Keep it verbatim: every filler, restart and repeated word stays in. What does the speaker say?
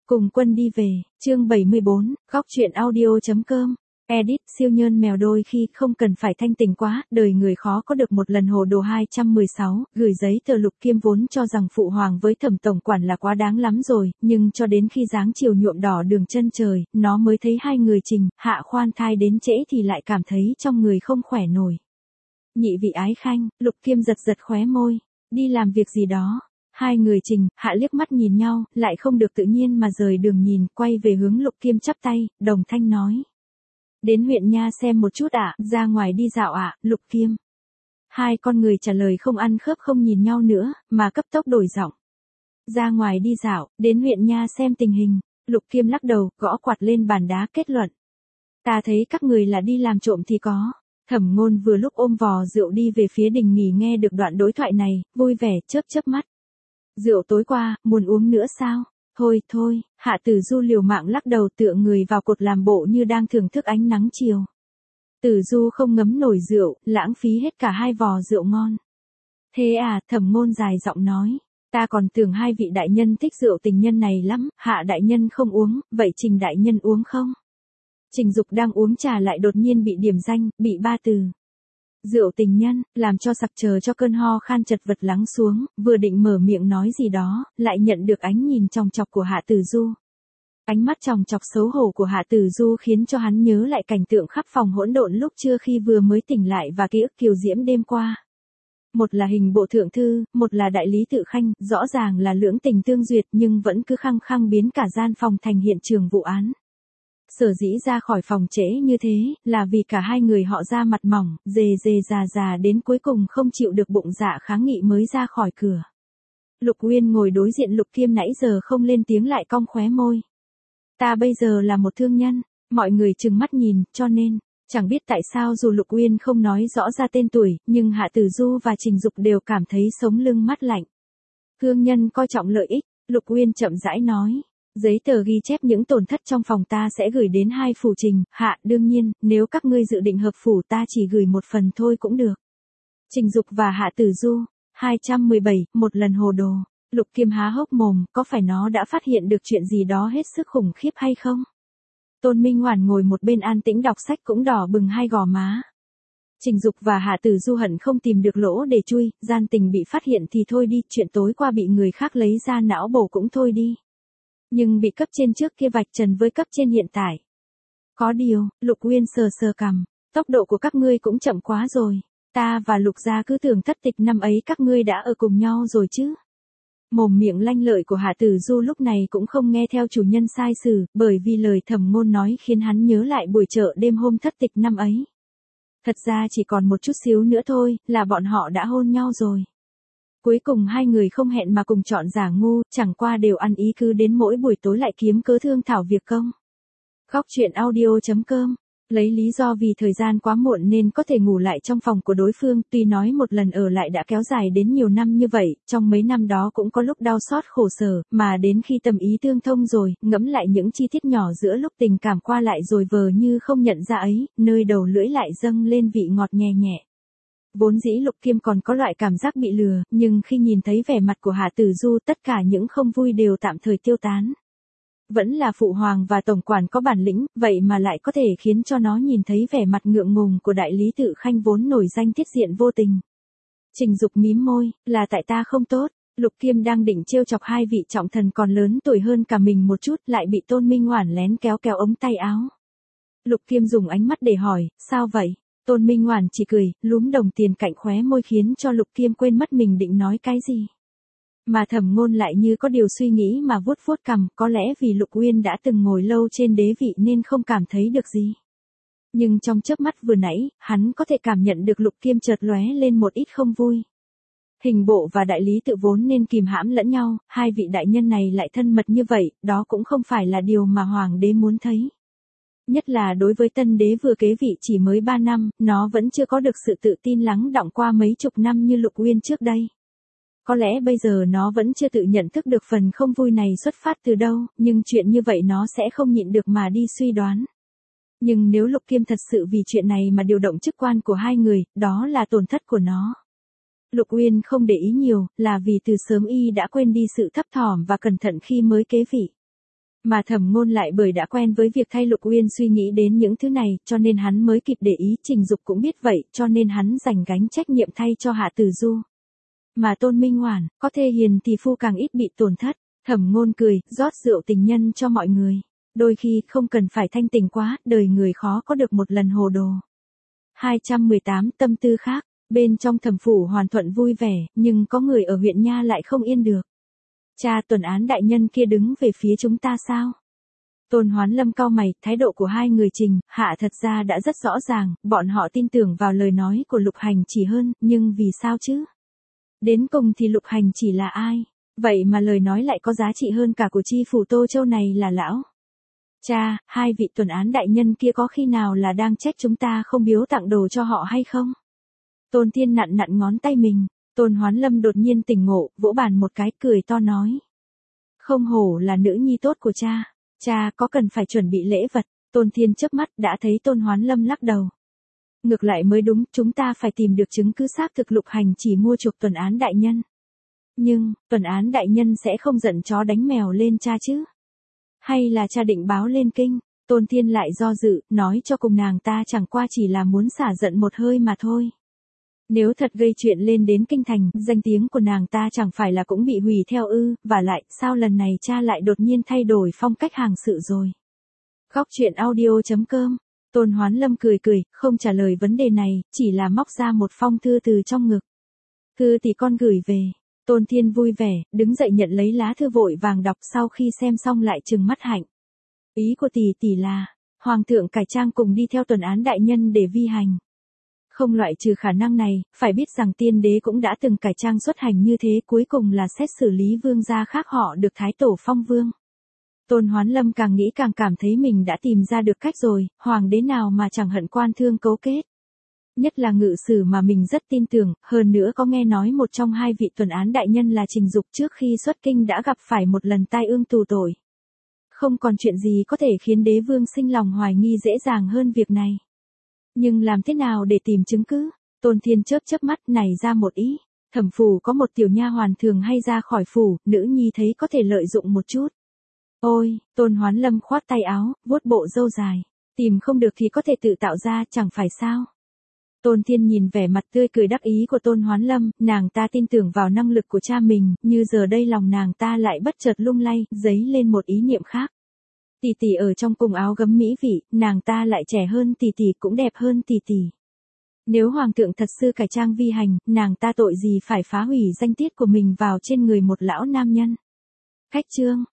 Cùng quân đi về, chương bảy mươi bốn, góc truyện audio.com. Edit, siêu nhơn mèo đôi khi không cần phải thanh tỉnh quá, đời người khó có được một lần hồ đồ. Hai trăm mười sáu, gửi giấy tờ. Lục Kiêm vốn cho rằng phụ hoàng với Thẩm tổng quản là quá đáng lắm rồi, nhưng cho đến khi dáng chiều nhuộm đỏ đường chân trời, nó mới thấy hai người Trình, Hạ khoan thai đến trễ thì lại cảm thấy trong người không khỏe nổi. Nhị vị ái khanh, Lục Kiêm giật giật khóe môi, đi làm việc gì đó. Hai người Trình, Hạ liếc mắt nhìn nhau, lại không được tự nhiên mà rời đường nhìn, quay về hướng Lục Kiêm chắp tay, đồng thanh nói. Đến huyện nha xem một chút ạ, à, ra ngoài đi dạo ạ, à, Lục Kiêm. Hai con người trả lời không ăn khớp không nhìn nhau nữa, mà cấp tốc đổi giọng. Ra ngoài đi dạo, đến huyện nha xem tình hình, Lục Kiêm lắc đầu, gõ quạt lên bàn đá kết luận. Ta thấy các người là đi làm trộm thì có. Thẩm Ngôn vừa lúc ôm vò rượu đi về phía đình nghỉ nghe được đoạn đối thoại này, vui vẻ chớp chớp mắt. Rượu tối qua, muốn uống nữa sao? Thôi thôi, Hạ Tử Du liều mạng lắc đầu tựa người vào cột làm bộ như đang thưởng thức ánh nắng chiều. Tử Du không ngấm nổi rượu, lãng phí hết cả hai vò rượu ngon. Thế à, Thẩm Ngôn dài giọng nói. Ta còn tưởng hai vị đại nhân thích rượu tình nhân này lắm, Hạ đại nhân không uống, vậy Trình đại nhân uống không? Trình Dục đang uống trà lại đột nhiên bị điểm danh, bị ba từ. Rượu tình nhân, làm cho sặc chờ cho cơn ho khan chật vật lắng xuống, vừa định mở miệng nói gì đó, lại nhận được ánh nhìn chòng chọc của Hạ Tử Du. Ánh mắt chòng chọc xấu hổ của Hạ Tử Du khiến cho hắn nhớ lại cảnh tượng khắp phòng hỗn độn lúc trưa khi vừa mới tỉnh lại và ký ức kiều diễm đêm qua. Một là hình bộ thượng thư, một là đại lý tự khanh, rõ ràng là lưỡng tình tương duyệt nhưng vẫn cứ khăng khăng biến cả gian phòng thành hiện trường vụ án. Sở dĩ ra khỏi phòng trễ như thế, là vì cả hai người họ ra mặt mỏng, dề dề già già đến cuối cùng không chịu được bụng dạ kháng nghị mới ra khỏi cửa. Lục Uyên ngồi đối diện Lục Kiêm nãy giờ không lên tiếng lại cong khóe môi. Ta bây giờ là một thương nhân, mọi người trừng mắt nhìn, cho nên, chẳng biết tại sao dù Lục Uyên không nói rõ ra tên tuổi, nhưng Hạ Tử Du và Trình Dục đều cảm thấy sống lưng mát lạnh. Thương nhân coi trọng lợi ích, Lục Uyên chậm rãi nói. Giấy tờ ghi chép những tổn thất trong phòng ta sẽ gửi đến hai phủ Trình, Hạ, đương nhiên, nếu các ngươi dự định hợp phủ ta chỉ gửi một phần thôi cũng được. Trình Dục và Hạ Tử Du, hai trăm mười bảy, một lần hồ đồ. Lục Kiêm há hốc mồm, có phải nó đã phát hiện được chuyện gì đó hết sức khủng khiếp hay không? Tôn Minh Hoản ngồi một bên an tĩnh đọc sách cũng đỏ bừng hai gò má. Trình Dục và Hạ Tử Du hận không tìm được lỗ để chui, gian tình bị phát hiện thì thôi đi, chuyện tối qua bị người khác lấy ra não bổ cũng thôi đi. Nhưng bị cấp trên trước kia vạch trần với cấp trên hiện tại. Có điều, Lục Uyên sờ sờ cằm, tốc độ của các ngươi cũng chậm quá rồi. Ta và Lục gia cứ tưởng thất tịch năm ấy các ngươi đã ở cùng nhau rồi chứ. Mồm miệng lanh lợi của Hạ Tử Du lúc này cũng không nghe theo chủ nhân sai sử, bởi vì lời Thẩm Ngôn nói khiến hắn nhớ lại buổi chợ đêm hôm thất tịch năm ấy. Thật ra chỉ còn một chút xíu nữa thôi, là bọn họ đã hôn nhau rồi. Cuối cùng hai người không hẹn mà cùng chọn giả ngu, chẳng qua đều ăn ý cứ đến mỗi buổi tối lại kiếm cớ thương thảo việc công. Góc truyện audio.com. Lấy lý do vì thời gian quá muộn nên có thể ngủ lại trong phòng của đối phương, tuy nói một lần ở lại đã kéo dài đến nhiều năm như vậy, trong mấy năm đó cũng có lúc đau xót khổ sở, mà đến khi tâm ý tương thông rồi, ngẫm lại những chi tiết nhỏ giữa lúc tình cảm qua lại rồi vờ như không nhận ra ấy, nơi đầu lưỡi lại dâng lên vị ngọt nhẹ nhẹ. Vốn dĩ Lục Kiêm còn có loại cảm giác bị lừa, nhưng khi nhìn thấy vẻ mặt của Hạ Tử Du tất cả những không vui đều tạm thời tiêu tán. Vẫn là phụ hoàng và tổng quản có bản lĩnh, vậy mà lại có thể khiến cho nó nhìn thấy vẻ mặt ngượng ngùng của đại lý tự khanh vốn nổi danh tiết diện vô tình. Trình Dục mím môi, là tại ta không tốt. Lục Kiêm đang định trêu chọc hai vị trọng thần còn lớn tuổi hơn cả mình một chút, lại bị Tôn Minh Hoản lén kéo kéo ống tay áo. Lục Kiêm dùng ánh mắt để hỏi, sao vậy? Tôn Minh Hoản chỉ cười, lúm đồng tiền cạnh khóe môi khiến cho Lục Kiêm quên mất mình định nói cái gì. Mà Thẩm Ngôn lại như có điều suy nghĩ mà vuốt vuốt cằm, có lẽ vì Lục Uyên đã từng ngồi lâu trên đế vị nên không cảm thấy được gì. Nhưng trong chớp mắt vừa nãy, hắn có thể cảm nhận được Lục Kiêm chợt lóe lên một ít không vui. Hình bộ và đại lý tự vốn nên kìm hãm lẫn nhau, hai vị đại nhân này lại thân mật như vậy, đó cũng không phải là điều mà hoàng đế muốn thấy. Nhất là đối với tân đế vừa kế vị chỉ mới ba năm, nó vẫn chưa có được sự tự tin lắng đọng qua mấy chục năm như Lục Uyên trước đây. Có lẽ bây giờ nó vẫn chưa tự nhận thức được phần không vui này xuất phát từ đâu, nhưng chuyện như vậy nó sẽ không nhịn được mà đi suy đoán. Nhưng nếu Lục Kiêm thật sự vì chuyện này mà điều động chức quan của hai người, đó là tổn thất của nó. Lục Uyên không để ý nhiều, là vì từ sớm y đã quên đi sự thấp thỏm và cẩn thận khi mới kế vị. Mà Thẩm Ngôn lại bởi đã quen với việc thay Lục Uyên suy nghĩ đến những thứ này, cho nên hắn mới kịp để ý. Trình Dục cũng biết vậy, cho nên hắn dành gánh trách nhiệm thay cho Hạ Tử Du. Mà Tôn Minh Hoản, có thê hiền thì phu càng ít bị tổn thất. Thẩm Ngôn cười, rót rượu tình nhân cho mọi người. Đôi khi không cần phải thanh tỉnh quá, đời người khó có được một lần hồ đồ. hai trăm mười tám Tâm tư khác. Bên trong Thẩm phủ Hoàn Thuận vui vẻ, nhưng có người ở huyện Nha lại không yên được. Cha, Tuần Án đại nhân kia đứng về phía chúng ta sao? Tôn Hoán Lâm cau mày, thái độ của hai người Trình, Hạ thật ra đã rất rõ ràng, bọn họ tin tưởng vào lời nói của Lục Hành Chỉ hơn, nhưng vì sao chứ? Đến cùng thì Lục Hành Chỉ là ai? Vậy mà lời nói lại có giá trị hơn cả của chi phủ Tô Châu này là lão. Cha, hai vị Tuần Án đại nhân kia có khi nào là đang trách chúng ta không biếu tặng đồ cho họ hay không? Tôn Thiên nặn nặn ngón tay mình. Tôn Hoán Lâm đột nhiên tỉnh ngộ, vỗ bàn một cái, cười to nói. Không hổ là nữ nhi tốt của cha. Cha có cần phải chuẩn bị lễ vật. Tôn Thiên chớp mắt đã thấy Tôn Hoán Lâm lắc đầu. Ngược lại mới đúng, chúng ta phải tìm được chứng cứ xác thực Lục Hành Chỉ mua chuộc Tuần Án đại nhân. Nhưng, Tuần Án đại nhân sẽ không giận chó đánh mèo lên cha chứ? Hay là cha định báo lên kinh? Tôn Thiên lại do dự, nói cho cùng nàng ta chẳng qua chỉ là muốn xả giận một hơi mà thôi. Nếu thật gây chuyện lên đến kinh thành, danh tiếng của nàng ta chẳng phải là cũng bị hủy theo ư, và lại, sao lần này cha lại đột nhiên thay đổi phong cách hành sự rồi. Góc truyện audio chấm com. Tôn Hoán Lâm cười cười, không trả lời vấn đề này, chỉ là móc ra một phong thư từ trong ngực. Thư thì con gửi về. Tôn Thiên vui vẻ, đứng dậy nhận lấy lá thư vội vàng đọc, sau khi xem xong lại trừng mắt hạnh. Ý của tỷ tỷ là, Hoàng thượng cải trang cùng đi theo Tuần Án đại nhân để vi hành. Không loại trừ khả năng này, phải biết rằng tiên đế cũng đã từng cải trang xuất hành như thế, cuối cùng là xét xử lý vương gia khác họ được thái tổ phong vương. Tôn Hoán Lâm càng nghĩ càng cảm thấy mình đã tìm ra được cách rồi, hoàng đế nào mà chẳng hận quan thương cấu kết. Nhất là ngự sử mà mình rất tin tưởng, hơn nữa có nghe nói một trong hai vị Tuần Án đại nhân là Trình Dục trước khi xuất kinh đã gặp phải một lần tai ương tù tội. Không còn chuyện gì có thể khiến đế vương sinh lòng hoài nghi dễ dàng hơn việc này. Nhưng làm thế nào để tìm chứng cứ? Tôn Thiên chớp chớp mắt, này ra một ý. Thẩm phủ có một tiểu nha hoàn thường hay ra khỏi phủ, nữ nhi thấy có thể lợi dụng một chút. Ôi, Tôn Hoán Lâm khoát tay áo, vuốt bộ râu dài. Tìm không được thì có thể tự tạo ra, chẳng phải sao? Tôn Thiên nhìn vẻ mặt tươi cười đắc ý của Tôn Hoán Lâm, nàng ta tin tưởng vào năng lực của cha mình, như giờ đây lòng nàng ta lại bất chợt lung lay, dấy lên một ý niệm khác. Tỷ tỷ ở trong cùng áo gấm mỹ vị, nàng ta lại trẻ hơn tỷ tỷ cũng đẹp hơn tỷ tỷ. Nếu hoàng thượng thật sự cải trang vi hành, nàng ta tội gì phải phá hủy danh tiết của mình vào trên người một lão nam nhân. Khách chương